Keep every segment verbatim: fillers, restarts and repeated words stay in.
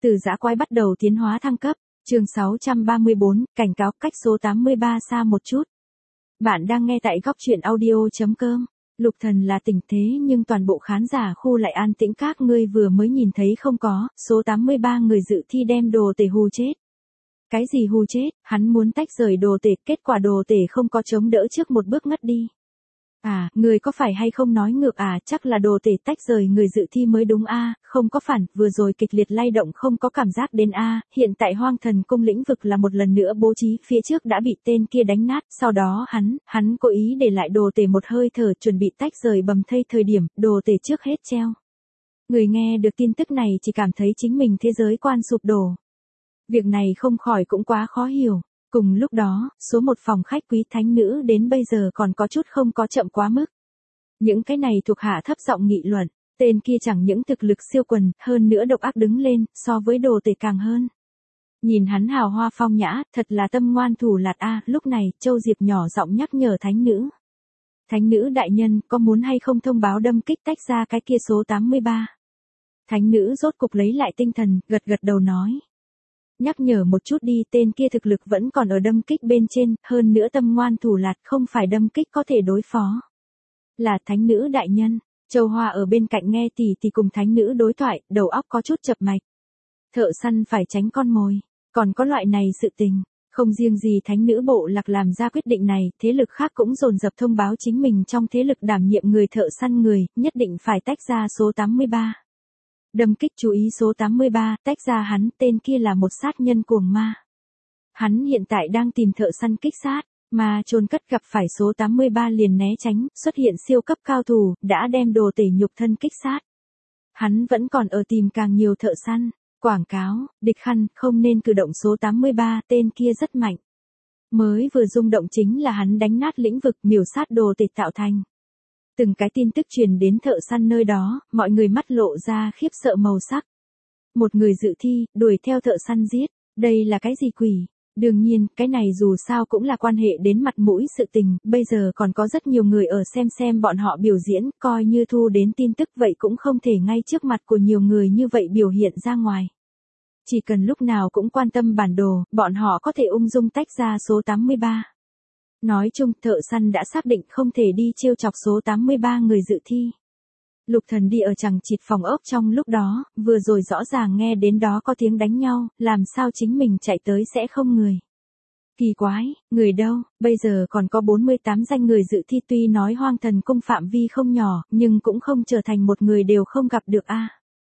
Từ dã quái bắt đầu tiến hóa thăng cấp, chương sáu trăm ba mươi bốn, cảnh cáo cách số tám mươi ba xa một chút. Bạn đang nghe tại góc truyện audio.com. Lục Thần là tỉnh thế nhưng toàn bộ khán giả khu lại an tĩnh, các ngươi vừa mới nhìn thấy không có, số tám mươi ba người dự thi đem đồ tể hù chết. Cái gì hù chết, hắn muốn tách rời đồ tể, kết quả đồ tể không có chống đỡ trước một bước ngất đi. À, người có phải hay không nói ngược à, chắc là đồ tể tách rời người dự thi mới đúng a, à, không có phản, vừa rồi kịch liệt lay động không có cảm giác đến a, à, hiện tại Hoang Thần Cung lĩnh vực là một lần nữa bố trí, phía trước đã bị tên kia đánh nát, sau đó hắn, hắn cố ý để lại đồ tể một hơi thở chuẩn bị tách rời bầm thây thời điểm, đồ tể trước hết treo. Người nghe được tin tức này chỉ cảm thấy chính mình thế giới quan sụp đổ. Việc này không khỏi cũng quá khó hiểu. Cùng lúc đó, số một phòng khách quý thánh nữ đến bây giờ còn có chút không có chậm quá mức. Những cái này thuộc hạ thấp giọng nghị luận, tên kia chẳng những thực lực siêu quần, hơn nữa độc ác đứng lên, so với đồ tể càng hơn. Nhìn hắn hào hoa phong nhã, thật là tâm ngoan thủ lạt a. Lúc này, Châu Diệp nhỏ giọng nhắc nhở thánh nữ. Thánh nữ đại nhân, có muốn hay không thông báo đâm kích tách ra cái kia số tám mươi ba? Thánh nữ rốt cục lấy lại tinh thần, gật gật đầu nói. Nhắc nhở một chút đi, tên kia thực lực vẫn còn ở đâm kích bên trên, hơn nữa tâm ngoan thủ lạt, không phải đâm kích có thể đối phó. Là thánh nữ đại nhân, Châu Hoa ở bên cạnh nghe tỷ tỷ cùng thánh nữ đối thoại, đầu óc có chút chập mạch. Thợ săn phải tránh con mồi, còn có loại này sự tình, không riêng gì thánh nữ bộ lạc làm ra quyết định này, thế lực khác cũng dồn dập thông báo chính mình trong thế lực đảm nhiệm người thợ săn người, nhất định phải tách ra số tám mươi ba. Đâm kích chú ý số tám mươi ba, tách ra hắn, tên kia là một sát nhân cuồng ma. Hắn hiện tại đang tìm thợ săn kích sát, mà chôn cất gặp phải số tám mươi ba liền né tránh, xuất hiện siêu cấp cao thủ, đã đem đồ tể nhục thân kích sát. Hắn vẫn còn ở tìm càng nhiều thợ săn, quảng cáo, địch khăn, không nên cử động số tám mươi ba, tên kia rất mạnh. Mới vừa rung động chính là hắn đánh nát lĩnh vực miểu sát đồ tể tạo thành. Từng cái tin tức truyền đến thợ săn nơi đó, mọi người mắt lộ ra khiếp sợ màu sắc. Một người dự thi, đuổi theo thợ săn giết, đây là cái gì quỷ? Đương nhiên, cái này dù sao cũng là quan hệ đến mặt mũi sự tình, bây giờ còn có rất nhiều người ở xem xem bọn họ biểu diễn, coi như thu đến tin tức vậy cũng không thể ngay trước mặt của nhiều người như vậy biểu hiện ra ngoài. Chỉ cần lúc nào cũng quan tâm bản đồ, bọn họ có thể ung dung tách ra số tám mươi ba. Nói chung, thợ săn đã xác định không thể đi trêu chọc số tám mươi ba người dự thi. Lục Thần đi ở chằng chịt phòng ốc trong lúc đó, vừa rồi rõ ràng nghe đến đó có tiếng đánh nhau, làm sao chính mình chạy tới sẽ không người. Kỳ quái, người đâu, bây giờ còn có bốn mươi tám danh người dự thi, tuy nói Hoang Thần Cung phạm vi không nhỏ, nhưng cũng không trở thành một người đều không gặp được a.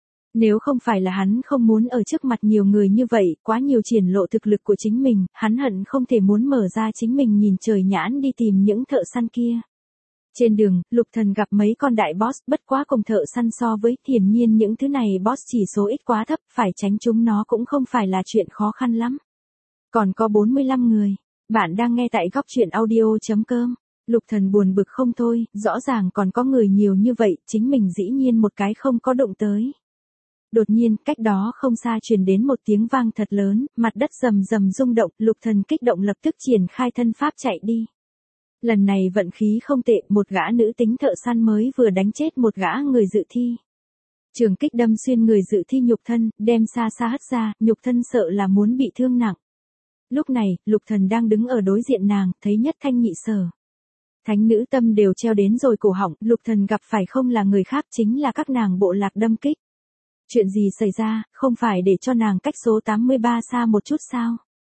Nếu không phải là hắn không muốn ở trước mặt nhiều người như vậy, quá nhiều triển lộ thực lực của chính mình, hắn hận không thể muốn mở ra chính mình nhìn trời nhãn đi tìm những thợ săn kia. Trên đường, Lục Thần gặp mấy con đại boss, bất quá cùng thợ săn so với, hiển nhiên những thứ này boss chỉ số ít quá thấp, phải tránh chúng nó cũng không phải là chuyện khó khăn lắm. Còn có bốn mươi lăm người, bạn đang nghe tại góc truyện audio.com. Lục Thần buồn bực không thôi, rõ ràng còn có người nhiều như vậy, chính mình dĩ nhiên một cái không có đụng tới. Đột nhiên, cách đó không xa truyền đến một tiếng vang thật lớn, mặt đất rầm rầm rung động, Lục Thần kích động lập tức triển khai thân pháp chạy đi. Lần này vận khí không tệ, một gã nữ tính thợ săn mới vừa đánh chết một gã người dự thi. Trường kích đâm xuyên người dự thi nhục thân, đem xa xa hất ra, nhục thân sợ là muốn bị thương nặng. Lúc này, Lục Thần đang đứng ở đối diện nàng, thấy nhất thanh nhị sở. Thánh nữ tâm đều treo đến rồi cổ họng, Lục Thần gặp phải không là người khác chính là các nàng bộ lạc đâm kích. Chuyện gì xảy ra, không phải để cho nàng cách số tám mươi ba xa một chút sao?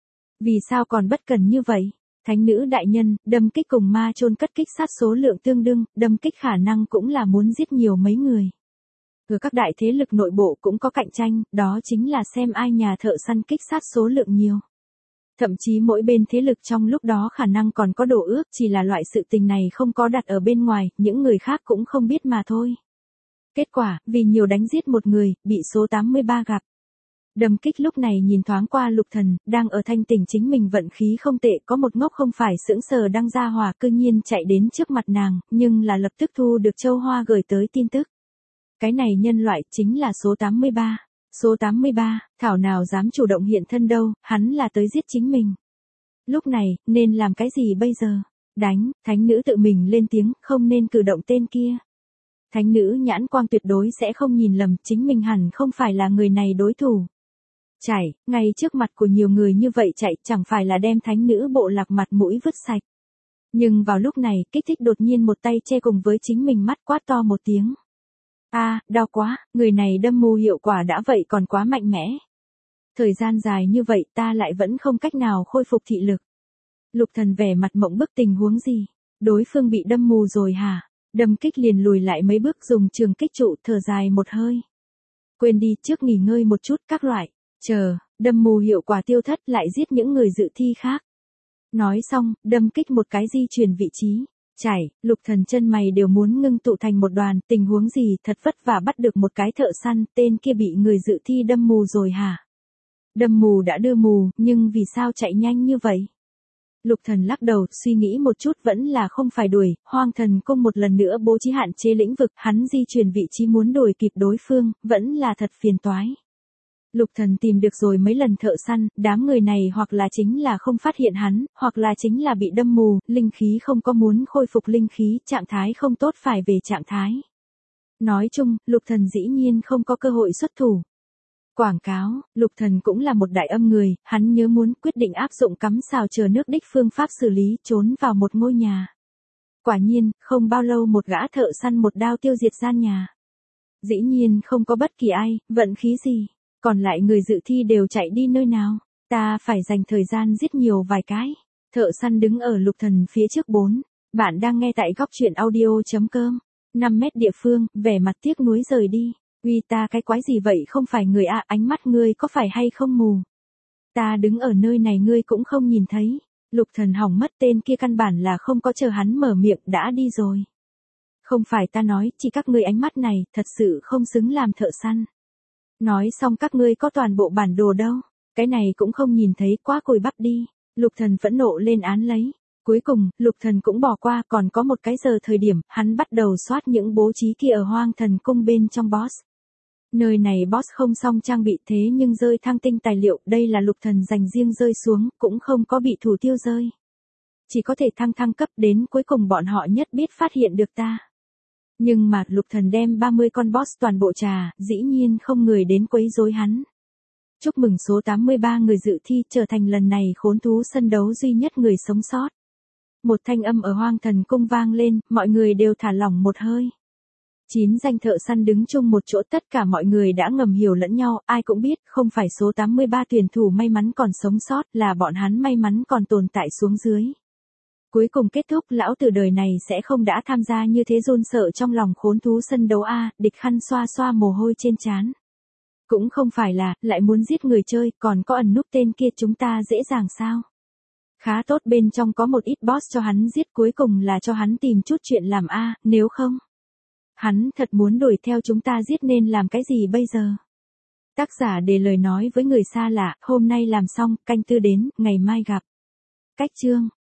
Vì sao còn bất cần như vậy? Thánh nữ đại nhân, đâm kích cùng ma chôn cất kích sát số lượng tương đương, đâm kích khả năng cũng là muốn giết nhiều mấy người. Ở các đại thế lực nội bộ cũng có cạnh tranh, đó chính là xem ai nhà thợ săn kích sát số lượng nhiều. Thậm chí mỗi bên thế lực trong lúc đó khả năng còn có đổ ước, chỉ là loại sự tình này không có đặt ở bên ngoài, những người khác cũng không biết mà thôi. Kết quả, vì nhiều đánh giết một người, bị số tám mươi ba gặp. Đâm kích lúc này nhìn thoáng qua Lục Thần, đang ở thanh tỉnh chính mình vận khí không tệ, có một ngốc không phải sững sờ đang ra hỏa cư nhiên chạy đến trước mặt nàng, nhưng là lập tức thu được Châu Hoa gửi tới tin tức. Cái này nhân loại chính là số tám mươi ba. Số tám mươi ba, thảo nào dám chủ động hiện thân đâu, hắn là tới giết chính mình. Lúc này, nên làm cái gì bây giờ? Đánh, thánh nữ tự mình lên tiếng, không nên cử động tên kia. Thánh nữ nhãn quang tuyệt đối sẽ không nhìn lầm, chính mình hẳn không phải là người này đối thủ. Chảy, ngay trước mặt của nhiều người như vậy chạy chẳng phải là đem thánh nữ bộ lạc mặt mũi vứt sạch. Nhưng vào lúc này, kích thích đột nhiên một tay che cùng với chính mình mắt quát to một tiếng. A, đau quá, người này đâm mù hiệu quả đã vậy còn quá mạnh mẽ. Thời gian dài như vậy ta lại vẫn không cách nào khôi phục thị lực. Lục Thần vẻ mặt mộng bức tình huống gì? Đối phương bị đâm mù rồi hả? Đâm kích liền lùi lại mấy bước dùng trường kích trụ thở dài một hơi. Quên đi trước nghỉ ngơi một chút các loại. Chờ, đâm mù hiệu quả tiêu thất lại giết những người dự thi khác. Nói xong, đâm kích một cái di chuyển vị trí. Chảy, Lục Thần chân mày đều muốn ngưng tụ thành một đoàn, tình huống gì thật vất vả bắt được một cái thợ săn, tên kia bị người dự thi đâm mù rồi hả? Đâm mù đã đưa mù, nhưng vì sao chạy nhanh như vậy? Lục Thần lắc đầu, suy nghĩ một chút vẫn là không phải đuổi, Hoang Thần Cung một lần nữa bố trí hạn chế lĩnh vực, hắn di chuyển vị trí muốn đuổi kịp đối phương, vẫn là thật phiền toái. Lục Thần tìm được rồi mấy lần thợ săn, đám người này hoặc là chính là không phát hiện hắn, hoặc là chính là bị đâm mù, linh khí không có muốn khôi phục linh khí, trạng thái không tốt phải về trạng thái. Nói chung, Lục Thần dĩ nhiên không có cơ hội xuất thủ. Quảng cáo, Lục Thần cũng là một đại âm người, hắn nhớ muốn quyết định áp dụng cắm sào chờ nước đích phương pháp xử lý, trốn vào một ngôi nhà. Quả nhiên, không bao lâu một gã thợ săn một đao tiêu diệt gian nhà. Dĩ nhiên không có bất kỳ ai, vận khí gì. Còn lại người dự thi đều chạy đi nơi nào, ta phải dành thời gian giết nhiều vài cái. Thợ săn đứng ở Lục Thần phía trước bốn. Bạn đang nghe tại góc truyện audio chấm com. năm mét địa phương, vẻ mặt tiếc nuối rời đi. Uy ta cái quái gì vậy không phải người à, ánh mắt ngươi có phải hay không mù? Ta đứng ở nơi này ngươi cũng không nhìn thấy. Lục Thần hỏng mất, tên kia căn bản là không có chờ hắn mở miệng đã đi rồi. Không phải ta nói, chỉ các ngươi ánh mắt này, thật sự không xứng làm thợ săn. Nói xong các ngươi có toàn bộ bản đồ đâu, cái này cũng không nhìn thấy, quá cùi bắp đi. Lục Thần phẫn nộ lên án lấy. Cuối cùng, Lục Thần cũng bỏ qua, còn có một cái giờ thời điểm, hắn bắt đầu soát những bố trí kia ở Hoang Thần Cung bên trong boss. Nơi này boss không xong trang bị thế nhưng rơi thăng tinh tài liệu, đây là Lục Thần dành riêng rơi xuống, cũng không có bị thủ tiêu rơi. Chỉ có thể thăng thăng cấp đến cuối cùng bọn họ nhất biết phát hiện được ta. Nhưng mà Lục Thần đem ba mươi con boss toàn bộ trà, dĩ nhiên không người đến quấy rối hắn. Chúc mừng số tám mươi ba người dự thi trở thành lần này khốn thú sân đấu duy nhất người sống sót. Một thanh âm ở Hoang Thần Cung vang lên, mọi người đều thả lỏng một hơi. Chín danh thợ săn đứng chung một chỗ, tất cả mọi người đã ngầm hiểu lẫn nhau, ai cũng biết không phải số tám mươi ba tuyển thủ may mắn còn sống sót, là bọn hắn may mắn còn tồn tại xuống dưới. Cuối cùng kết thúc, lão tử đời này sẽ không đã tham gia như thế, run sợ trong lòng khốn thú sân đấu a, địch khăn xoa xoa mồ hôi trên trán. Cũng không phải là, lại muốn giết người chơi, còn có ẩn núp tên kia chúng ta dễ dàng sao? Khá tốt, bên trong có một ít boss cho hắn giết, cuối cùng là cho hắn tìm chút chuyện làm a, nếu không. Hắn thật muốn đuổi theo chúng ta giết nên làm cái gì bây giờ? Tác giả để lời nói với người xa lạ, hôm nay làm xong, canh tư đến, ngày mai gặp. Cách chương